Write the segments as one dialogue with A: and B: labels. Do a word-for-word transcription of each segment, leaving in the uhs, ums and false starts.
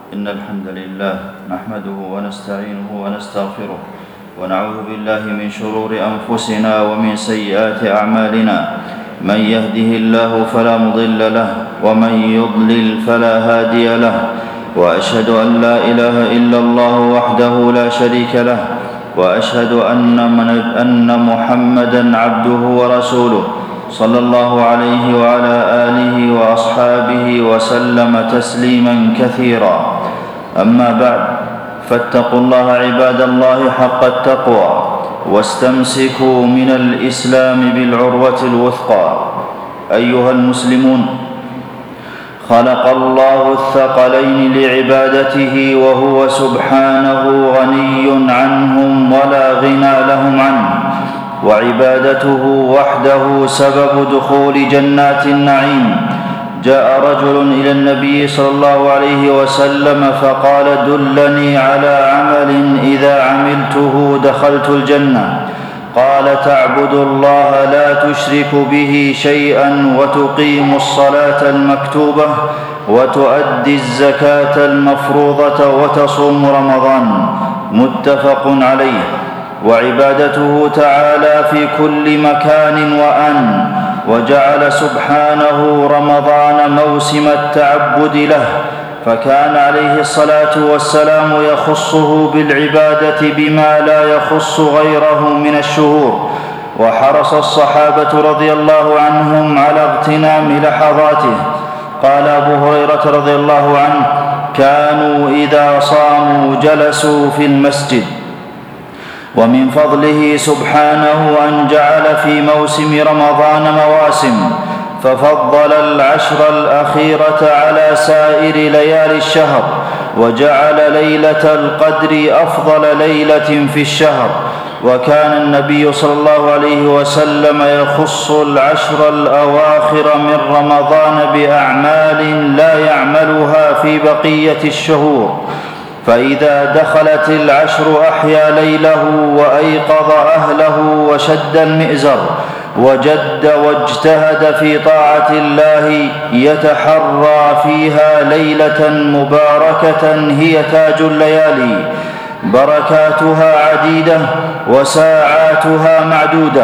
A: إن الحمد لله نحمده ونستعينه ونستغفره ونعوذ بالله من شرور أنفسنا ومن سيئات أعمالنا. من يهده الله فلا مضل له ومن يضلل فلا هادي له، وأشهد أن لا إله إلا الله وحده لا شريك له، وأشهد أن محمدًا عبده ورسوله صلى الله عليه وعلى آله وأصحابه وسلم تسليماً كثيرا. أما بعد، فاتقوا الله عباد الله حق التقوى، واستمسكوا من الإسلام بالعروة الوثقى. أيها المسلمون، خلق الله الثقلين لعبادته، وهو سبحانه غني عنهم ولا غنى لهم عنه، وعبادته وحده سبب دخول جنات النعيم. جاء رجل إلى النبي صلى الله عليه وسلم فقال: دلني على عمل إذا عملته دخلت الجنة. قال: تعبد الله لا تشرك به شيئا، وتقيم الصلاة المكتوبة، وتؤدي الزكاة المفروضة، وتصوم رمضان. متفق عليه. وعبادته تعالى في كل مكان وآن، وجعل سبحانه رمضان موسم التعبد له، فكان عليه الصلاة والسلام يخصه بالعبادة بما لا يخص غيره من الشهور. وحرص الصحابة رضي الله عنهم على اغتنام لحظاته. قال أبو هريرة رضي الله عنه: كانوا إذا صاموا جلسوا في المسجد. ومن فضله سبحانه أن جعل في موسم رمضان مواسم، ففضل العشر الأخيرة على سائر ليالي الشهر، وجعل ليلة القدر أفضل ليلة في الشهر. وكان النبي صلى الله عليه وسلم يخص العشر الأواخر من رمضان بأعمال لا يعملها في بقية الشهور، فإذا دخلت العشر أحيا ليله وأيقظ أهله وشد المئزر، وجد واجتهد في طاعة الله، يتحرى فيها ليلة مباركة هي تاج الليالي، بركاتها عديدة وساعاتها معدودة.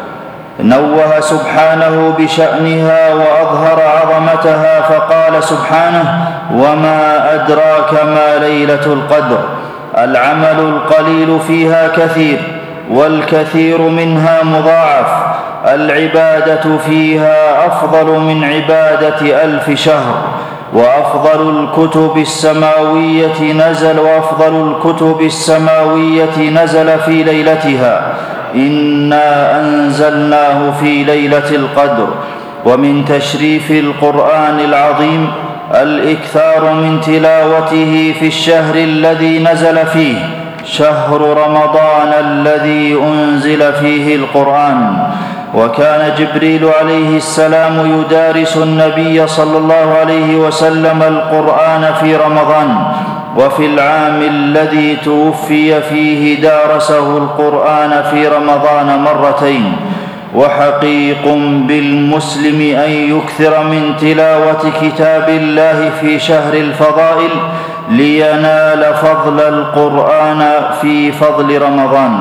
A: نوه سبحانه بشأنها وأظهر عظمتها، فقال سبحانه: وما أدراك ما ليلة القدر. العمل القليل فيها كثير، والكثير منها مضاعف. العبادة فيها أفضل من عبادة ألف شهر. وأفضل الكتب السماوية نزل وأفضل الكتب السماوية نزل في ليلتها. إنا أنزلناه في ليلة القدر. ومن تشريف القرآن العظيم الإكثار من تلاوته في الشهر الذي نزل فيه، شهر رمضان الذي أنزل فيه القرآن. وكان جبريل عليه السلام يدارس النبي صلى الله عليه وسلم القرآن في رمضان، وفي العام الذي توفي فيه دارسه القرآن في رمضان مرتين. وحقيق بالمسلم أن يكثر من تلاوة كتاب الله في شهر الفضائل، لينال فضل القرآن في فضل رمضان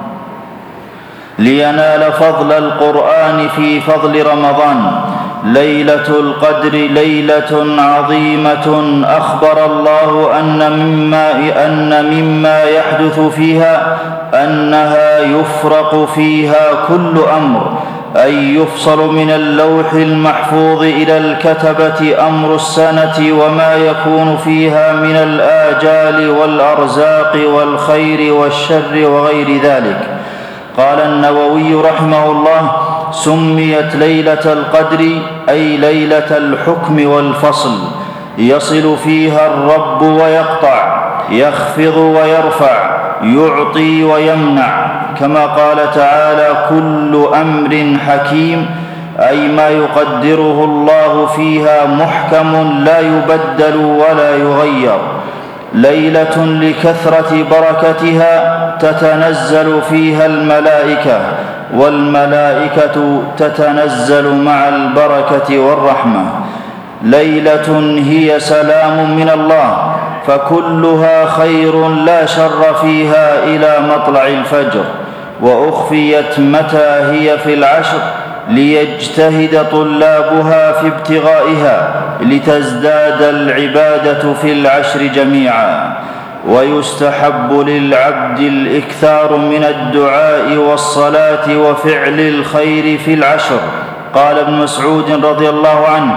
A: لينال فضل القرآن في فضل رمضان. ليلة القدر ليلة عظيمة، أخبر الله أن مما, أن مما يحدث فيها أنها يفرق فيها كل أمر، أي يفصل من اللوح المحفوظ إلى الكتبة أمر السنة وما يكون فيها من الآجال والأرزاق والخير والشر وغير ذلك. قال النووي رحمه الله: سميت ليلة القدر أي ليلة الحكم والفصل، يصل فيها الرب ويقطع، يخفض ويرفع، يعطي ويمنع، كما قال تعالى: كل أمر حكيم، أي ما يقدره الله فيها محكم لا يبدل ولا يغير. ليلة لكثرة بركتها تتنزل فيها الملائكة، والملائكة تتنزل مع البركة والرحمة. ليلة هي سلام من الله، فكلها خير لا شر فيها إلى مطلع الفجر، وأخفيت متى هي في العشر ليجتهد طلابها في ابتغائها لتزداد العبادة في العشر جميعا. ويستحب للعبد الإكثار من الدعاء والصلاة وفعل الخير في العشر. قال ابن مسعود رضي الله عنه: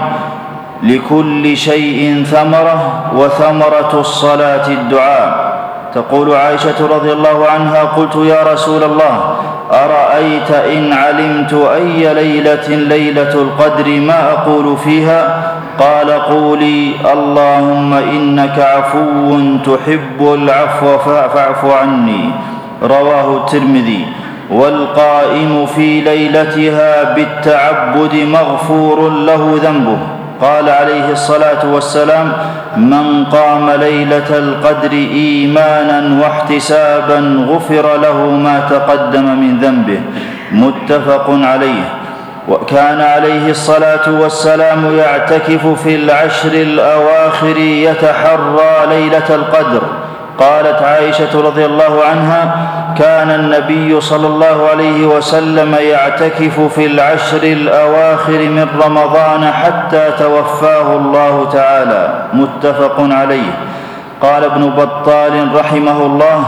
A: لكل شيء ثمرة، وثمرة الصلاة الدعاء. تقول عائشة رضي الله عنها: قلت يا رسول الله، أرأيت إن علمت أي ليلة ليلة القدر ما أقول فيها؟ قال: قولي اللهم إنك عفو تحب العفو فاعف عني. رواه الترمذي. والقائم في ليلتها بالتعبد مغفور له ذنبه. قال عليه الصلاة والسلام: من قام ليلة القدر إيمانا واحتسابا غفر له ما تقدم من ذنبه. متفق عليه. وكان عليه الصلاة والسلام يعتكف في العشر الأواخر يتحرى ليلة القدر. قالت عائشة رضي الله عنها: كان النبي صلى الله عليه وسلم يعتكف في العشر الأواخر من رمضان حتى توفاه الله تعالى. متفق عليه. قال ابن بطال رحمه الله: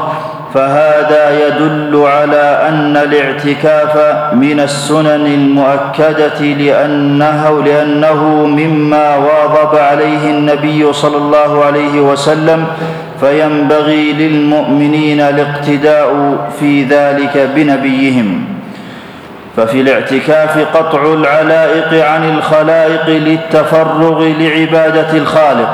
A: فهذا يدل على أن الاعتكاف من السنن المؤكدة لأنه, لأنه مما واظب عليه النبي صلى الله عليه وسلم، فينبغي للمؤمنين الاقتداء في ذلك بنبيهم. ففي الاعتكاف قطع العلائق عن الخلائق للتفرغ لعبادة الخالق،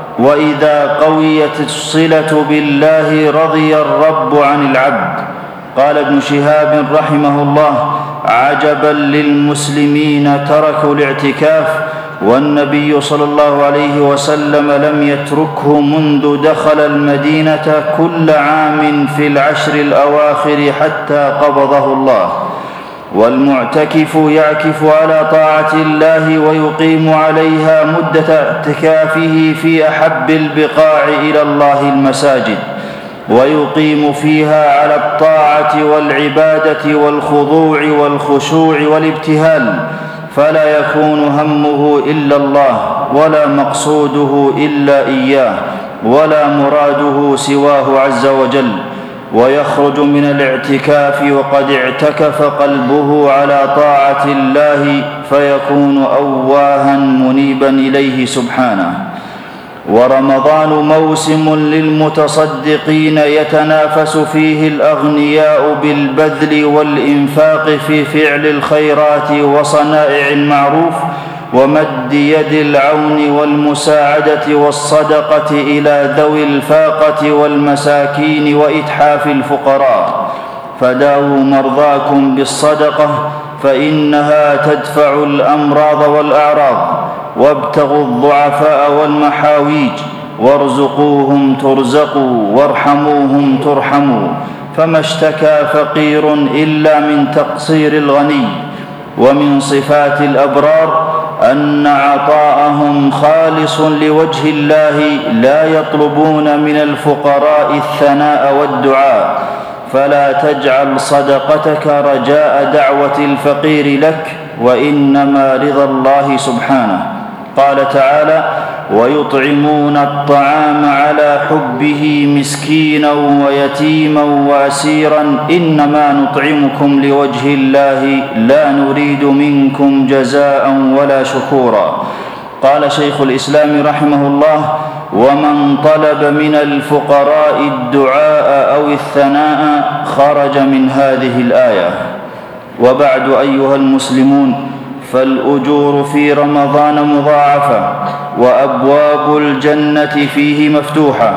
A: وإذا قويت الصلة بالله رضي الرب عن العبد. قال ابن شهاب رحمه الله: عجبا للمسلمين تركوا الاعتكاف، والنبي صلى الله عليه وسلم لم يتركه منذ دخل المدينة كل عام في العشر الأواخر حتى قبضه الله. والمعتكف يعكف على طاعة الله ويقيم عليها مدة اعتكافه في أحب البقاع إلى الله المساجد، ويقيم فيها على الطاعة والعبادة والخضوع والخشوع والابتهال، فلا يكون همه إلا الله، ولا مقصوده إلا إياه، ولا مراده سواه عز وجل. ويخرج من الاعتكاف وقد اعتكف قلبه على طاعة الله، فيكون أواها منيبا إليه سبحانه. ورمضان موسم للمتصدقين يتنافس فيه الأغنياء بالبذل والإنفاق في فعل الخيرات وصنائع المعروف ومد يد العون والمساعدة والصدقة إلى ذوي الفاقة والمساكين وإتحاف الفقراء. فداووا مرضاكم بالصدقة فإنها تدفع الأمراض والأعراض، وابتغوا الضعفاء والمحاويج، وارزقوهم ترزقوا، وارحموهم ترحموا. فما اشتكى فقير إلا من تقصير الغني. ومن صفات الأبرار أن عطاءهم خالص لوجه الله، لا يطلبون من الفقراء الثناء والدعاء. فلا تجعل صدقتك رجاء دعوة الفقير لك، وإنما رضا الله سبحانه. قال تعالى: ويطعمون الطعام على حبه مسكينا ويتيما وأسيرا إنما نطعمكم لوجه الله لا نريد منكم جزاء ولا شكورا. قال شيخ الإسلام رحمه الله: ومن طلب من الفقراء الدعاء أو الثناء خرج من هذه الآية. وبعد أيها المسلمون، فالأجور في رمضان مضاعفة، وأبواب الجنة فيه مفتوحة،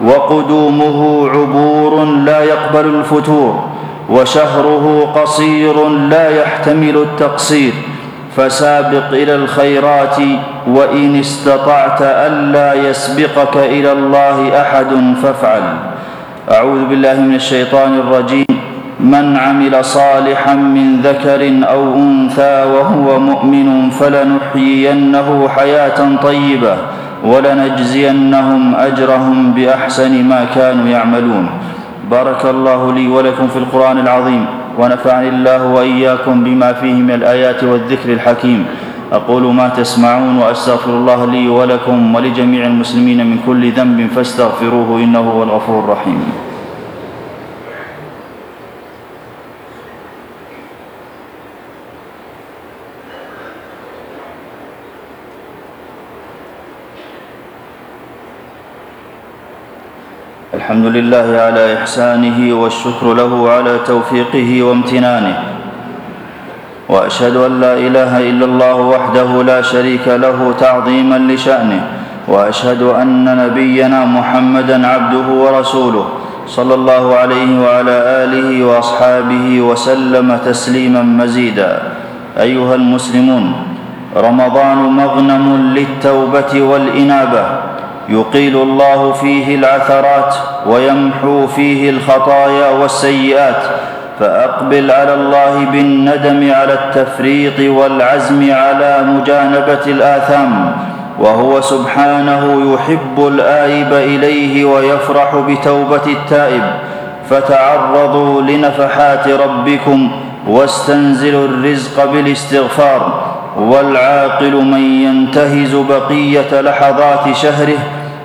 A: وقدومه عبور لا يقبل الفتور، وشهره قصير لا يحتمل التقصير. فسابق إلى الخيرات وإن استطعت ألا يسبقك إلى الله أحد فافعل. أعوذ بالله من الشيطان الرجيم. من عمل صالحا من ذكر أو أنثى وهو مؤمن فلنحيينه حياة طيبة ولنجزينهم أجرهم بأحسن ما كانوا يعملون. بارك الله لي ولكم في القرآن العظيم، ونفعني الله وإياكم بما فيه من الآيات والذكر الحكيم. أقول ما تسمعون، وأستغفر الله لي ولكم ولجميع المسلمين من كل ذنب فاستغفروه إنه هو الغفور الرحيم. الحمد لله على إحسانه، والشكر له على توفيقه وامتنانه، وأشهد أن لا إله إلا الله وحده لا شريك له تعظيما لشأنه، وأشهد أن نبينا محمدا عبده ورسوله صلى الله عليه وعلى آله وأصحابه وسلم تسليما مزيدا. أيها المسلمون، رمضان مغنم للتوبة والإنابة، يقيل الله فيه العثرات ويمحو فيه الخطايا والسيئات، فأقبل على الله بالندم على التفريط والعزم على مجانبة الآثام، وهو سبحانه يحب الآيب إليه ويفرح بتوبة التائب. فتعرضوا لنفحات ربكم واستنزلوا الرزق بالاستغفار، والعاقل من ينتهز بقية لحظات شهره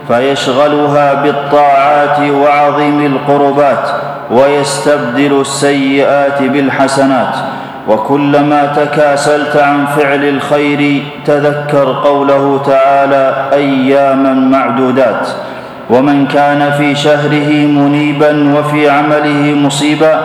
A: فيشغلها بالطاعات وعظيم القربات، ويستبدل السيئات بالحسنات. وكلما تكاسلت عن فعل الخير تذكر قوله تعالى: أياما معدودات. ومن كان في شهره منيبا وفي عمله مصيبا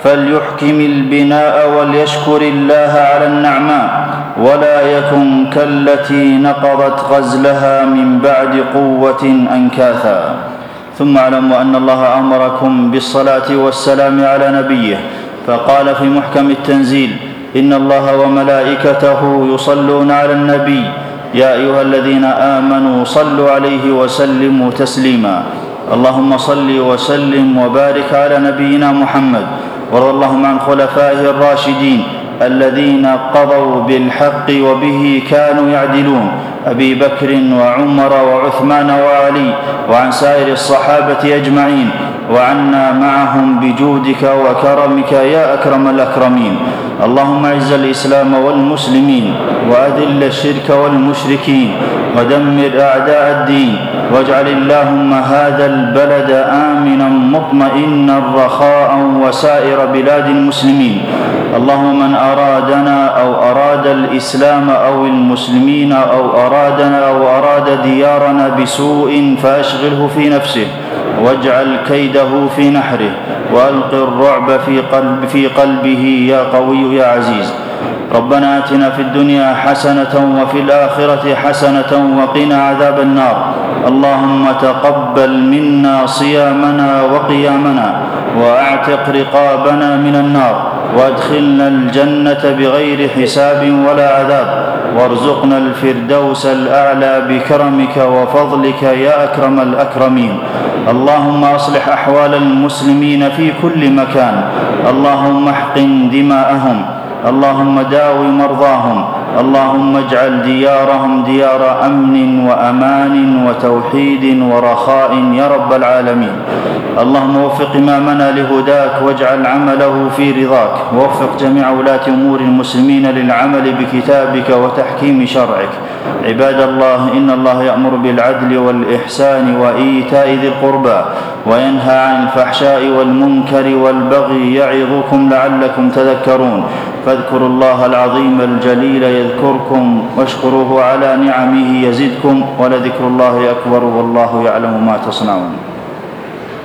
A: فليحكم البناء وليشكر الله على النعماء، ولا يكن كالتي نقضت غزلها من بعد قوة أنكاثا. ثم اعلموا أن الله أمركم بالصلاة والسلام على نبيه، فقال في محكم التنزيل: إن الله وملائكته يصلون على النبي يا أيها الذين آمنوا صلوا عليه وسلموا تسليما. اللهم صل وسلم وبارك على نبينا محمد، وارض اللهم عن خلفائه الراشدين الذين قضوا بالحق وبه كانوا يعدلون، أبي بكر وعمر وعثمان وعلي، وعن سائر الصحابة أجمعين، وعنا معهم بجودك وكرمك يا أكرم الأكرمين. اللهم اعز الإسلام والمسلمين، وأذل الشرك والمشركين، ودمر أعداء الدين، واجعل اللهم هذا البلد آمنا مطمئنا رخاء وسائر بلاد المسلمين. اللهم من أرادنا أو أراد الإسلام أو المسلمين أو أرادنا أو أراد ديارنا بسوء فأشغله في نفسه، واجعل كيده في نحره، وألق الرعب في, قلب في قلبه يا قوي يا عزيز. ربنا آتنا في الدنيا حسنة وفي الآخرة حسنة وقنا عذاب النار. اللهم تقبل منا صيامنا وقيامنا، وأعتق رقابنا من النار، وادخلنا الجنة بغير حساب ولا عذاب، وارزقنا الفردوس الأعلى بكرمك وفضلك يا أكرم الأكرمين. اللهم أصلح أحوال المسلمين في كل مكان، اللهم احقن دماءهم، اللهم داو مرضاهم، اللهم اجعل ديارهم ديار أمن وأمان وتوحيد ورخاء يا رب العالمين. اللهم وفق إمامنا لهداك، واجعل عمله في رضاك، ووفق جميع ولاة أمور المسلمين للعمل بكتابك وتحكيم شرعك. عباد الله، إن الله يأمر بالعدل والإحسان وإيتاء ذي القربى، وينهى عن الفحشاء والمنكر والبغي، يعظكم لعلكم تذكرون. فاذكروا الله العظيم الجليل يذكركم، واشكروه على نعمه يزدكم، ولذكر الله أكبر، والله يعلم ما تصنعون.